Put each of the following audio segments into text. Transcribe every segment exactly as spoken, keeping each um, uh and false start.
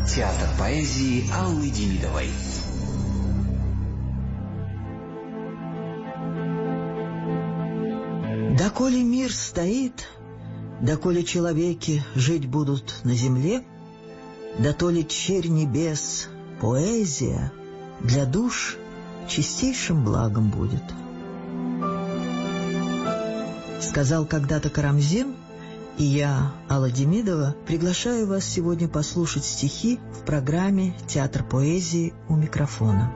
Театр поэзии Аллы Демидовой. Доколе мир стоит, доколе человеки жить будут на земле, дотоле черь небес, поэзия для душ чистейшим благом будет. Сказал когда-то Карамзин, и я, Алла Демидова, приглашаю вас сегодня послушать стихи в программе «Театр поэзии» у микрофона.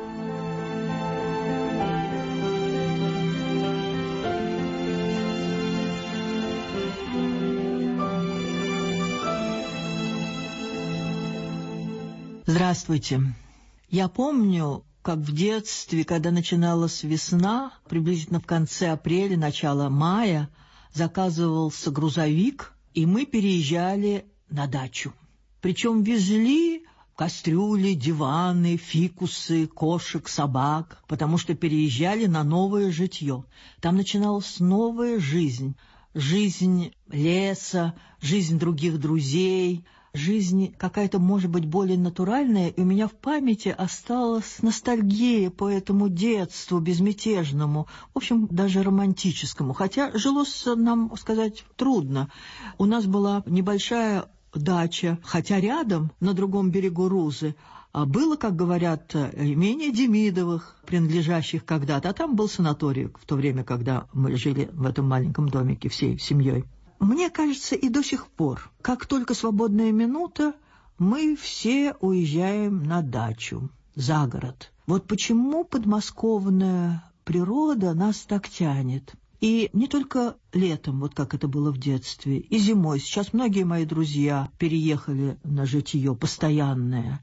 Здравствуйте. Я помню, как в детстве, когда начиналась весна, приблизительно в конце апреля, начало мая, заказывался грузовик, и мы переезжали на дачу. Причем везли кастрюли, диваны, фикусы, кошек, собак, потому что переезжали на новое житье. Там начиналась новая жизнь. Жизнь леса, жизнь других друзей, жизнь какая-то, может быть, более натуральная, и у меня в памяти осталась ностальгия по этому детству безмятежному, в общем, даже романтическому, хотя жилось нам сказать трудно. У нас была небольшая дача, хотя рядом, на другом берегу Рузы, а было, как говорят, имение Демидовых, принадлежащих когда-то, а там был санаторий в то время, когда мы жили в этом маленьком домике всей семьей. Мне кажется, и до сих пор, как только свободная минута, мы все уезжаем на дачу, за город. Вот почему подмосковная природа нас так тянет. И не только летом, вот как это было в детстве, и зимой. Сейчас многие мои друзья переехали на житье постоянное,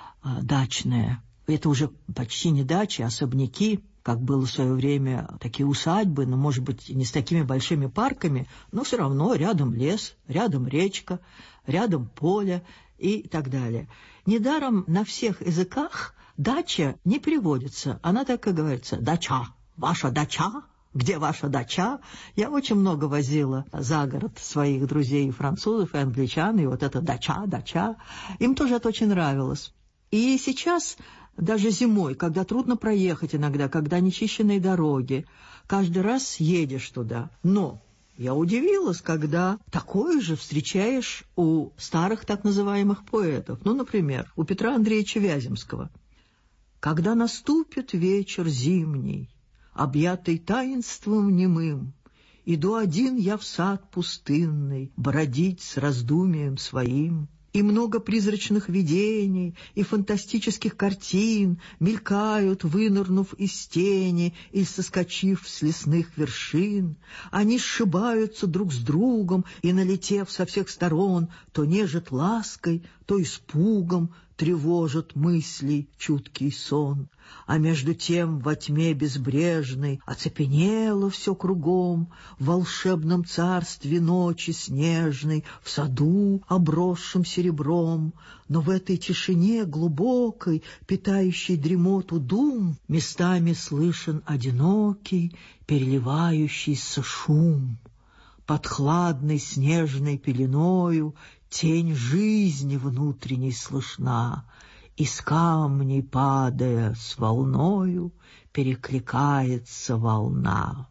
дачное. Это уже почти не дачи, а особняки, как было в свое время такие усадьбы, но, может быть, не с такими большими парками, но все равно рядом лес, рядом речка, рядом поле и так далее. Недаром на всех языках дача не переводится. Она так и говорится: дача, ваша дача. Где ваша дача? Я очень много возила за город своих друзей, французов и англичан, и вот это дача, дача. Им тоже это очень нравилось. И сейчас, даже зимой, когда трудно проехать иногда, когда нечищенные дороги, каждый раз едешь туда. Но я удивилась, когда такое же встречаешь у старых так называемых поэтов. Ну, например, у Петра Андреевича Вяземского. «Когда наступит вечер зимний, объятый таинством немым, иду один я в сад пустынный бродить с раздумием своим». И много призрачных видений, и фантастических картин мелькают, вынырнув из тени или соскочив с лесных вершин. Они сшибаются друг с другом и, налетев со всех сторон, то нежат лаской, то испугом тревожат мыслей чуткий сон. А между тем во тьме безбрежной оцепенело все кругом, в волшебном царстве ночи снежной, в саду, обросшем серебром. Но в этой тишине глубокой, питающей дремоту дум, местами слышен одинокий, переливающийся шум. Под хладной снежной пеленою тень жизни внутренней слышна, из камней падая с волною перекликается волна.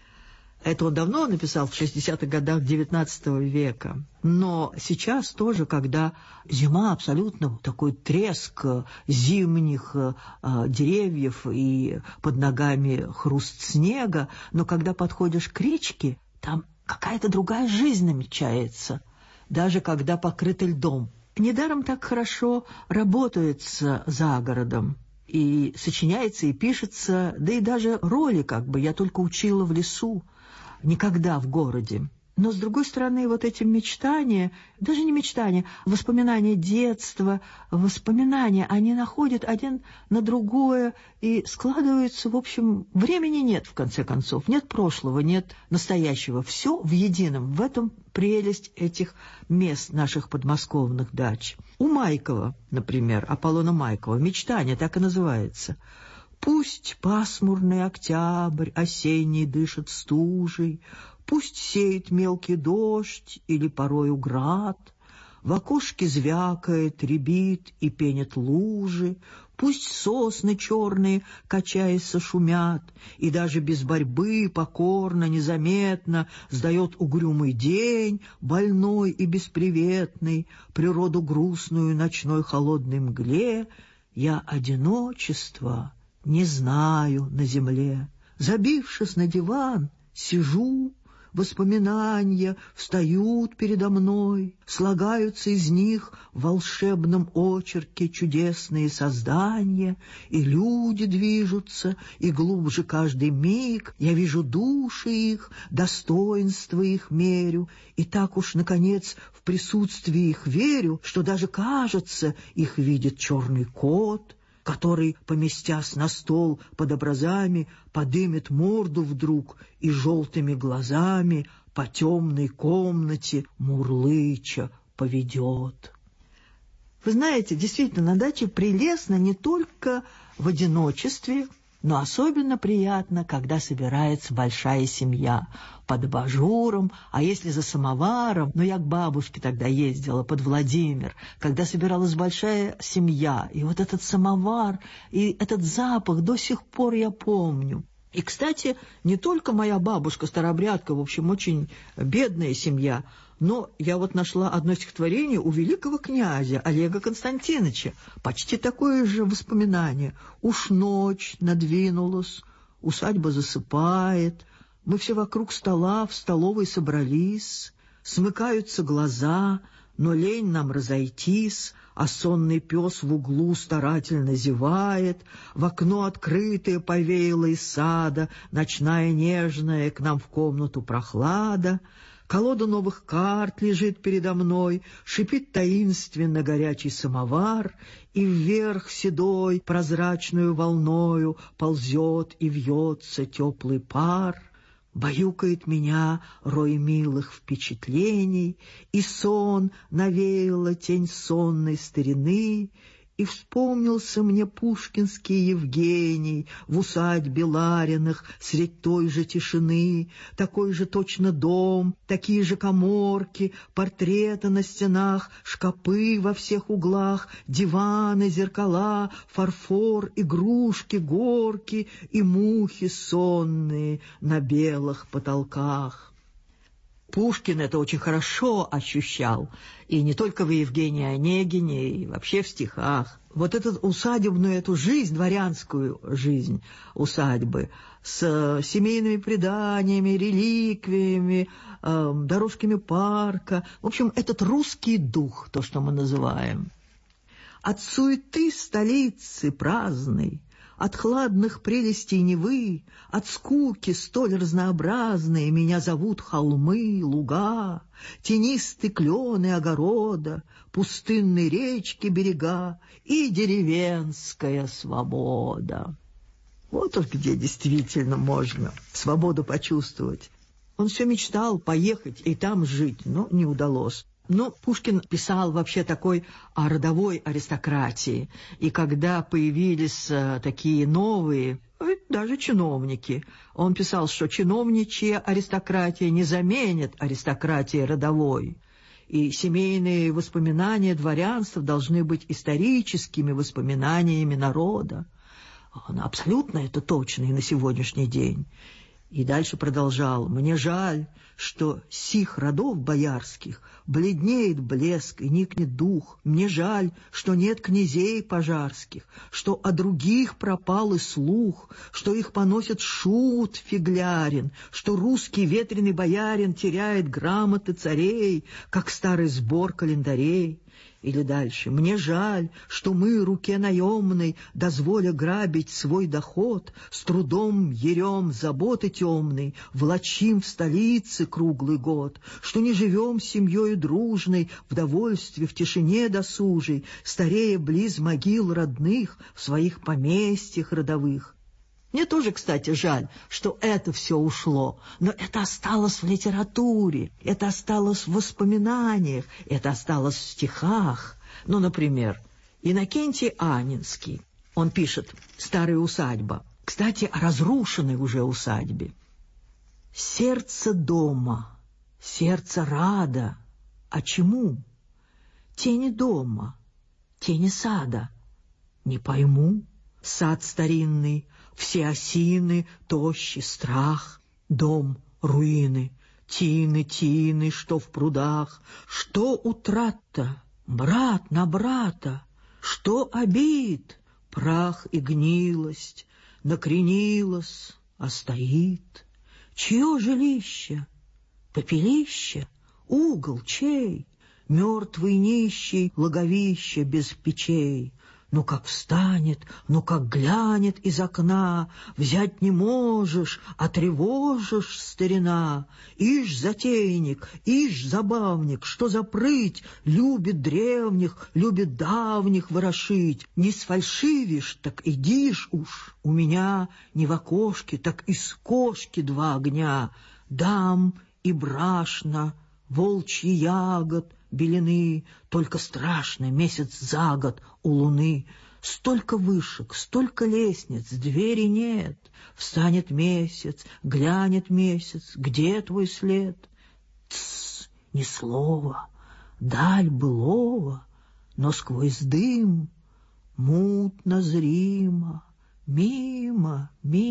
Это он давно написал, в шестидесятых годах девятнадцатого века. Но сейчас тоже, когда зима, абсолютно такой треск зимних э, деревьев и под ногами хруст снега, но когда подходишь к речке, там какая-то другая жизнь намечается, даже когда покрыт льдом. Недаром так хорошо работается за городом. И сочиняется, и пишется, да и даже роли как бы я только учила в лесу, никогда в городе. Но, с другой стороны, вот эти мечтания, даже не мечтания, воспоминания детства, воспоминания, они находят один на другое и складываются, в общем, времени нет, в конце концов, нет прошлого, нет настоящего, все в едином. В этом прелесть этих мест наших подмосковных дач. У Майкова, например, Аполлона Майкова, «Мечтание» так и называется. Пусть пасмурный октябрь осенний дышит стужей, пусть сеет мелкий дождь или порою град, В окошке звякает, рябит и пенят лужи, пусть сосны черные, качаясь, шумят, и даже без борьбы, покорно, незаметно сдает угрюмый день, больной и бесприветный, природу грустную ночной холодной мгле, я одиночества не знаю на земле. Забившись на диван, сижу, воспоминания встают передо мной, слагаются из них в волшебном очерке чудесные создания, и люди движутся, и глубже каждый миг я вижу души их, достоинства их мерю, и так уж, наконец, в присутствии их верю, что даже, кажется, их видит черный кот, который, поместясь на стол под образами, подымет морду вдруг и желтыми глазами по темной комнате мурлыча поведет. Вы знаете, действительно, на даче прелестно не только в одиночестве, но особенно приятно, когда собирается большая семья под абажуром, а если за самоваром, ну, я к бабушке тогда ездила под Владимир, когда собиралась большая семья, и вот этот самовар, и этот запах до сих пор я помню. И, кстати, не только моя бабушка старообрядка, в общем, очень бедная семья, но я вот нашла одно стихотворение у великого князя Олега Константиновича, почти такое же воспоминание. «Уж ночь надвинулась, усадьба засыпает, мы все вокруг стола в столовой собрались, смыкаются глаза, но лень нам разойтись, а сонный пес в углу старательно зевает, в окно открытое повеяло из сада, ночная нежная к нам в комнату прохлада, колода новых карт лежит передо мной, шипит таинственно горячий самовар, и вверх седой прозрачную волною ползет и вьется теплый пар. Баюкает меня рой милых впечатлений, и сон навеяла тень сонной старины, и вспомнился мне пушкинский Евгений в усадьбе Лариных средь той же тишины, такой же точно дом, такие же каморки, портреты на стенах, шкапы во всех углах, диваны, зеркала, фарфор, игрушки, горки и мухи сонные на белых потолках. Пушкин это очень хорошо ощущал, и не только в Евгении Онегине, и вообще в стихах. Вот эту усадебную эту жизнь, дворянскую жизнь усадьбы, с семейными преданиями, реликвиями, э, дорожками парка, в общем, этот русский дух, то, что мы называем. От суеты столицы праздной, от хладных прелестей Невы, от скуки столь разнообразные меня зовут холмы, луга, тенистые клены огорода, пустынные речки берега и деревенская свобода. Вот уж где действительно можно свободу почувствовать. Он все мечтал поехать и там жить, но не удалось. Но Пушкин писал вообще такой о родовой аристократии, и когда появились а, такие новые, даже чиновники, он писал, что чиновничья аристократия не заменит аристократии родовой, и семейные воспоминания дворянства должны быть историческими воспоминаниями народа. Он абсолютно это точно и на сегодняшний день. И дальше продолжал: «Мне жаль, что сих родов боярских бледнеет блеск и никнет дух. Мне жаль, что нет князей пожарских, что о других пропал и слух, что их поносит шут фиглярин, что русский ветреный боярин теряет грамоты царей, как старый сбор календарей». Или дальше: «Мне жаль, что мы, руке наемной, дозволя грабить свой доход, с трудом ерем заботы темной, влачим в столице круглый год, что не живем семьей дружной, в довольстве, в тишине досужей, старея близ могил родных, в своих поместьях родовых». Мне тоже, кстати, жаль, что это все ушло, но это осталось в литературе, это осталось в воспоминаниях, это осталось в стихах. Ну, например, Иннокентий Анинский, он пишет «Старая усадьба». Кстати, о разрушенной уже усадьбе. «Сердце дома, сердце рада. А чему? Тени дома, тени сада. Не пойму. Сад старинный, все осины, тощий страх. Дом, руины, тины, тины, что в прудах. Что утрат-то, брат на брата? Что обид, прах и гнилость? Накренилась, а стоит. Чье жилище? Попелище? Угол чей? Мертвый нищий, логовище без печей. Ну как встанет, ну как глянет из окна, взять не можешь, а тревожишь, старина. Ишь затейник, ишь забавник, что за прыть, любит древних, любит давних ворошить. Не сфальшивишь, так идишь уж, у меня не в окошке, так из кошки два огня. Дам и брашно, волчьи ягод, белены, только страшно месяц за год у луны. Столько вышек, столько лестниц, двери нет. Встанет месяц, глянет месяц, где твой след? Тссс, ни слова, даль былого, но сквозь дым мутно зримо, мимо,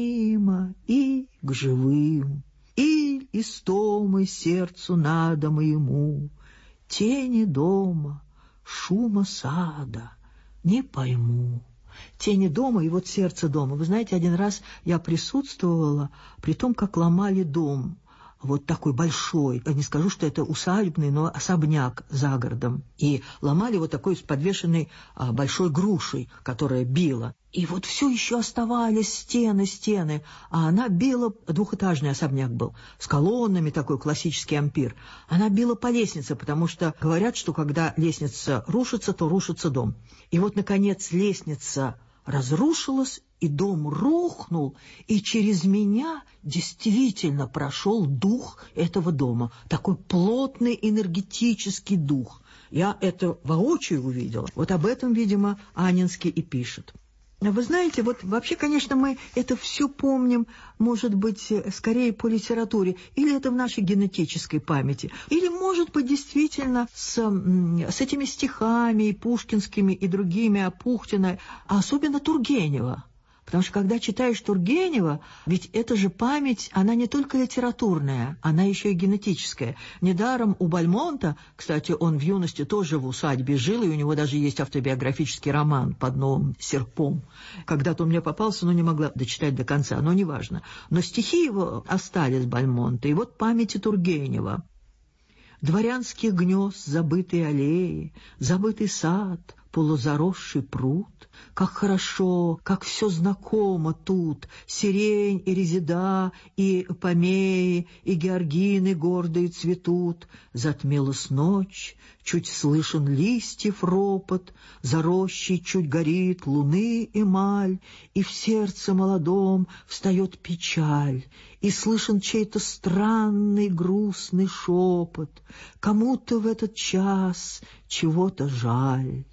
мимо и к живым. И истомы сердцу надо моему, тени дома, шума сада, не пойму. Тени дома и вот сердце дома. Вы знаете, один раз я присутствовала при том, как ломали дом. Вот такой большой, я не скажу, что это усадебный, но особняк за городом. И ломали вот такой с подвешенной а, большой грушей, которая била. И вот все еще оставались стены, стены, а она била, двухэтажный особняк был, с колоннами, такой классический ампир. Она била по лестнице, потому что говорят, что когда лестница рушится, то рушится дом. И вот, наконец, лестница разрушилась, и дом рухнул, и через меня действительно прошел дух этого дома, такой плотный энергетический дух. Я это воочию увидела. Вот об этом, видимо, Анинский и пишет. Вы знаете, вот вообще, конечно, мы это все помним, может быть, скорее по литературе, или это в нашей генетической памяти, или, может быть, действительно с, с этими стихами, и пушкинскими, и другими, о Пухтина, а особенно Тургенева. Потому что когда читаешь Тургенева, ведь эта же память, она не только литературная, она еще и генетическая. Недаром у Бальмонта, кстати, он в юности тоже в усадьбе жил, и у него даже есть автобиографический роман «Под новым серпом». Когда-то он мне попался, но не могла дочитать до конца, но неважно. Но стихи его остались Бальмонта, и вот памяти Тургенева. Дворянских гнезд, забытые аллеи, забытый сад, полузаросший пруд. Как хорошо, как все знакомо тут, сирень и резида, и помеи, и георгины гордые цветут. Затмилась ночь, чуть слышен листьев ропот, за рощей чуть горит луны эмаль, и в сердце молодом встает печаль, и слышен чей-то странный грустный шепот. Кому-то в этот час чего-то жаль.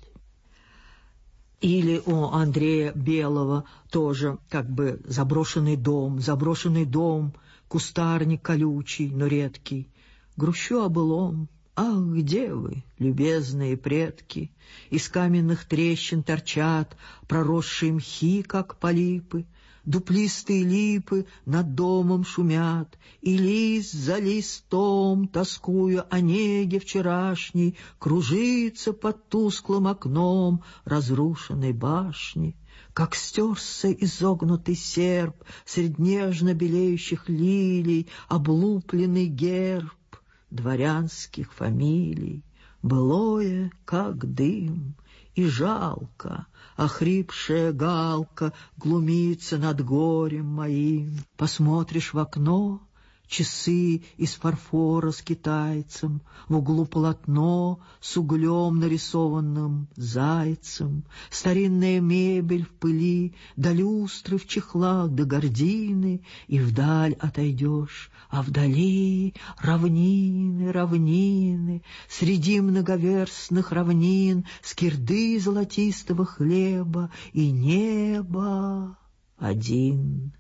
Или у Андрея Белого тоже как бы заброшенный дом, заброшенный дом, кустарник колючий, но редкий. Грущу о былом. Ах, где вы, любезные предки? Из каменных трещин торчат проросшие мхи, как полипы. Дуплистые липы над домом шумят, и лист за листом, тоскуя о неге вчерашней, кружится под тусклым окном разрушенной башни. Как стерся изогнутый серп средь нежно белеющих лилий, облупленный герб дворянских фамилий. Былое, как дым, и жалко, охрипшая галка глумится над горем моим. Посмотришь в окно, часы из фарфора с китайцем, в углу полотно с углем нарисованным зайцем, старинная мебель в пыли, да люстры в чехлах, да гардины, и вдаль отойдешь, а вдали равнины, равнины, среди многоверстных равнин скирды золотистого хлеба и небо один.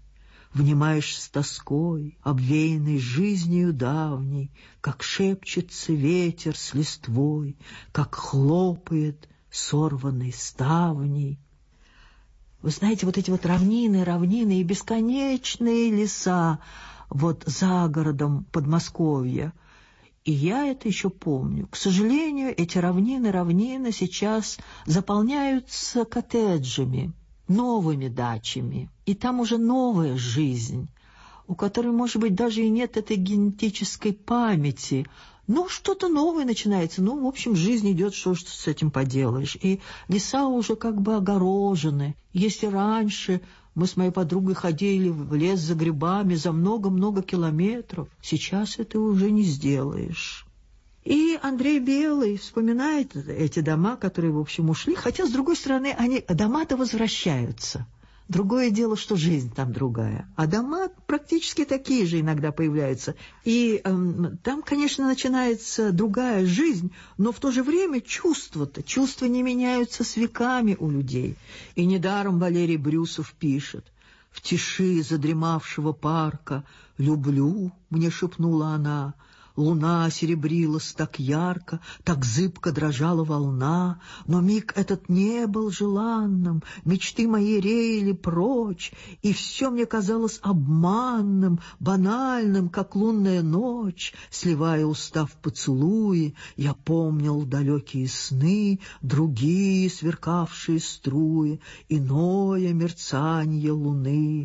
внимаешь с тоской, обвеянной жизнью давней, как шепчется ветер с листвой, как хлопает сорванной ставней. Вы знаете, вот эти вот равнины, равнины и бесконечные леса вот за городом Подмосковья. И я это еще помню. К сожалению, эти равнины, равнины сейчас заполняются коттеджами, новыми дачами. И там уже новая жизнь, у которой, может быть, даже и нет этой генетической памяти. Ну, что-то новое начинается. Ну, в общем, жизнь идет, что ж с этим поделаешь. И леса уже как бы огорожены. Если раньше мы с моей подругой ходили в лес за грибами за много-много километров, сейчас это уже не сделаешь. И Андрей Белый вспоминает эти дома, которые, в общем, ушли. Хотя, с другой стороны, они, дома-то возвращаются. Другое дело, что жизнь там другая. А дома практически такие же иногда появляются. И эм, там, конечно, начинается другая жизнь, но в то же время чувства-то, чувства не меняются с веками у людей. И недаром Валерий Брюсов пишет: «В тиши задремавшего парка люблю», — мне шепнула она, — луна серебрилась так ярко, так зыбко дрожала волна, но миг этот не был желанным, мечты мои реяли прочь, и все мне казалось обманным, банальным, как лунная ночь. Сливая уста в поцелуи, я помнил далекие сны, другие сверкавшие струи, иное мерцанье луны.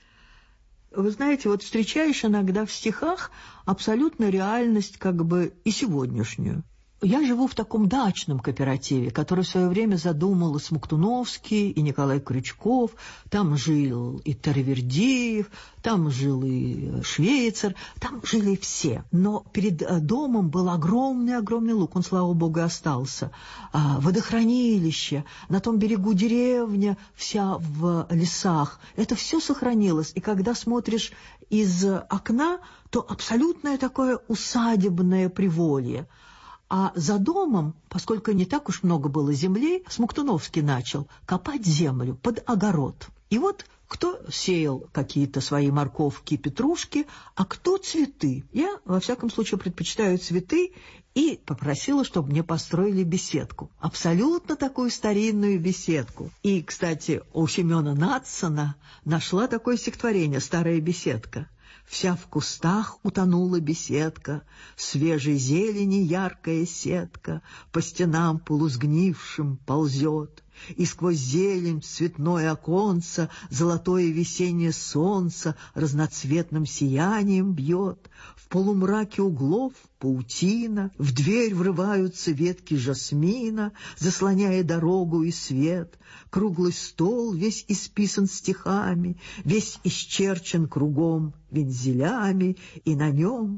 Вы знаете, вот встречаешь иногда в стихах абсолютно реальность как бы и сегодняшнюю. Я живу в таком дачном кооперативе, который в свое время задумал и Смоктуновский, и Николай Крючков. Там жил и Таравердиев, там жил и Швейцар, там жили все. Но перед домом был огромный-огромный луг, он, слава богу, и остался. Водохранилище, на том берегу деревня вся в лесах. Это все сохранилось. И когда смотришь из окна, то абсолютное такое усадебное приволье. А за домом, поскольку не так уж много было земли, Смоктуновский начал копать землю под огород. И вот кто сеял какие-то свои морковки, петрушки, а кто цветы. Я, во всяком случае, предпочитаю цветы и попросила, чтобы мне построили беседку. Абсолютно такую старинную беседку. И, кстати, у Семена Надсона нашла такое стихотворение «Старая беседка». Вся в кустах утонула беседка, свежей зелени яркая сетка по стенам полусгнившим ползет, и сквозь зелень цветное оконце золотое весеннее солнце разноцветным сиянием бьет. В полумраке углов паутина, в дверь врываются ветки жасмина, заслоняя дорогу и свет. Круглый стол весь исписан стихами, весь исчерчен кругом вензелями, и на нем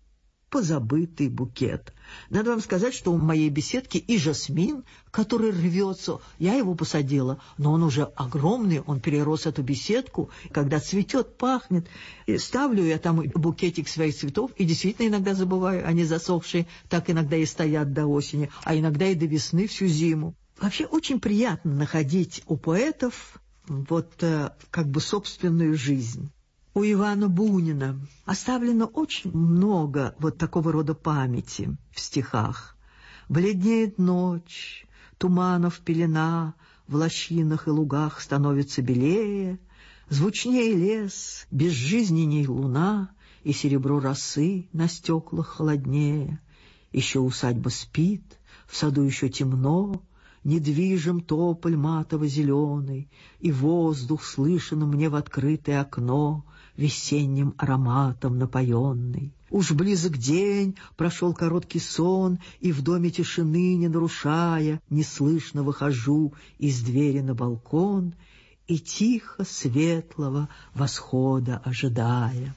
позабытый букет. Надо вам сказать, что у моей беседки и жасмин, который рвется, я его посадила, но он уже огромный, он перерос эту беседку, когда цветет, пахнет. И ставлю я там букетик своих цветов, и действительно иногда забываю, они засохшие, так иногда и стоят до осени, а иногда и до весны всю зиму. Вообще очень приятно находить у поэтов вот как бы собственную жизнь. У Ивана Бунина оставлено очень много вот такого рода памяти в стихах. Бледнеет ночь, туманов пелена, в лощинах и лугах становится белее, звучнее лес, безжизненней луна, и серебро росы на стеклах холоднее. Еще усадьба спит, в саду еще темно, недвижим тополь матово-зеленый, и воздух слышен мне в открытое окно, весенним ароматом напоенный. Уж близок день, прошел короткий сон, и в доме тишины не нарушая, неслышно выхожу из двери на балкон и тихо светлого восхода ожидая.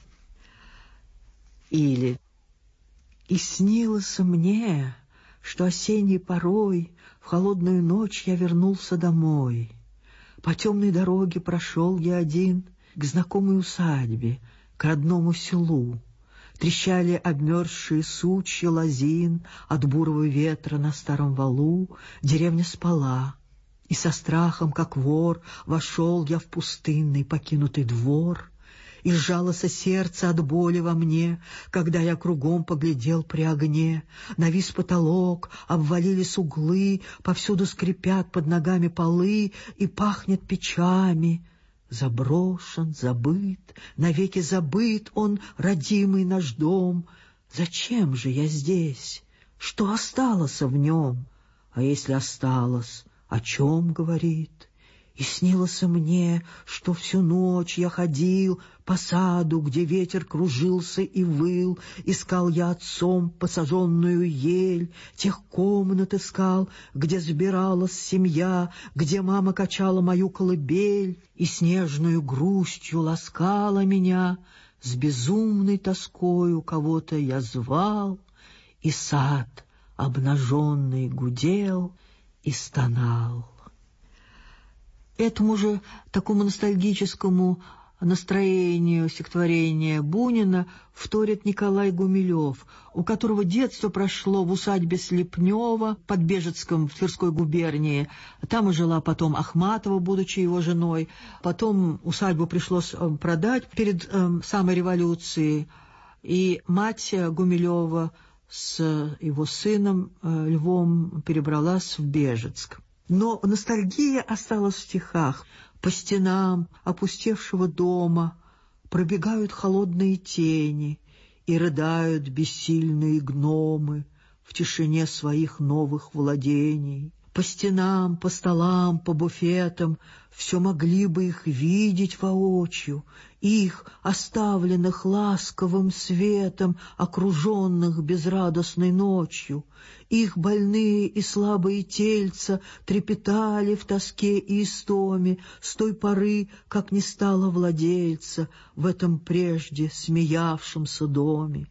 Или «И снилось мне, что осенней порой в холодную ночь я вернулся домой. По темной дороге прошел я один к знакомой усадьбе, к родному селу. Трещали обмерзшие сучья лозин от бурого ветра на старом валу. Деревня спала, и со страхом, как вор, вошел я в пустынный покинутый двор. И сжалось сердце от боли во мне, когда я кругом поглядел при огне. Навис потолок, обвалились углы, повсюду скрипят под ногами полы и пахнет печами. Заброшен, забыт, навеки забыт он, родимый наш дом. Зачем же я здесь? Что осталось в нем? А если осталось, о чем говорит? И снилось мне, что всю ночь я ходил по саду, где ветер кружился и выл. Искал я отцом посаженную ель, тех комнат искал, где сбиралась семья, где мама качала мою колыбель и с нежною грустью ласкала меня. С безумной тоскою кого-то я звал, и сад обнаженный гудел и стонал. Этому же такому ностальгическому настроению стихотворения Бунина вторит Николай Гумилев, у которого детство прошло в усадьбе Слепнева под Бежецком в Тверской губернии. Там и жила потом Ахматова, будучи его женой. Потом усадьбу пришлось продать перед э, самой революцией. И мать Гумилева с его сыном э, Львом перебралась в Бежецк. Но ностальгия осталась в стихах. По стенам опустевшего дома пробегают холодные тени, и рыдают бессильные гномы в тишине своих новых владений. По стенам, по столам, по буфетам все могли бы их видеть воочию, их, оставленных ласковым светом, окруженных безрадостной ночью. Их больные и слабые тельца трепетали в тоске и истоме с той поры, как не стало владельца в этом прежде смеявшемся доме.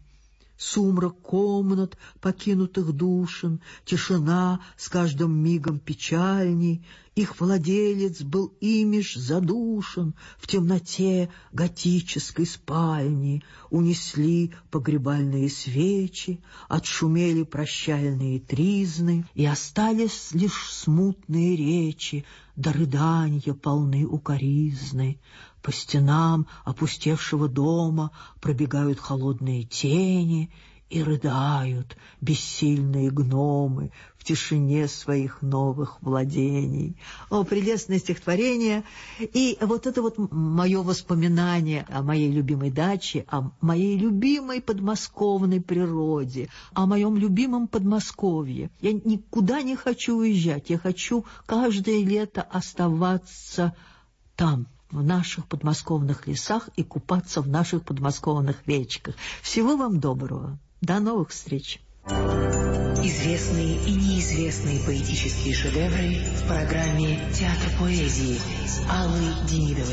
Сумрак комнат, покинутых душен, тишина с каждым мигом печальней. Их владелец был ими ж задушен в темноте готической спальни. Унесли погребальные свечи, отшумели прощальные тризны, и остались лишь смутные речи, да рыданья полны укоризны. По стенам опустевшего дома пробегают холодные тени, и рыдают бессильные гномы в тишине своих новых владений. О, прелестное стихотворение! И вот это вот мое воспоминание о моей любимой даче, о моей любимой подмосковной природе, о моем любимом Подмосковье. Я никуда не хочу уезжать, я хочу каждое лето оставаться там, в наших подмосковных лесах, и купаться в наших подмосковных речках. Всего вам доброго. До новых встреч. Известные и неизвестные поэтические шедевры в программе «Театр поэзии» Аллы Демидовой.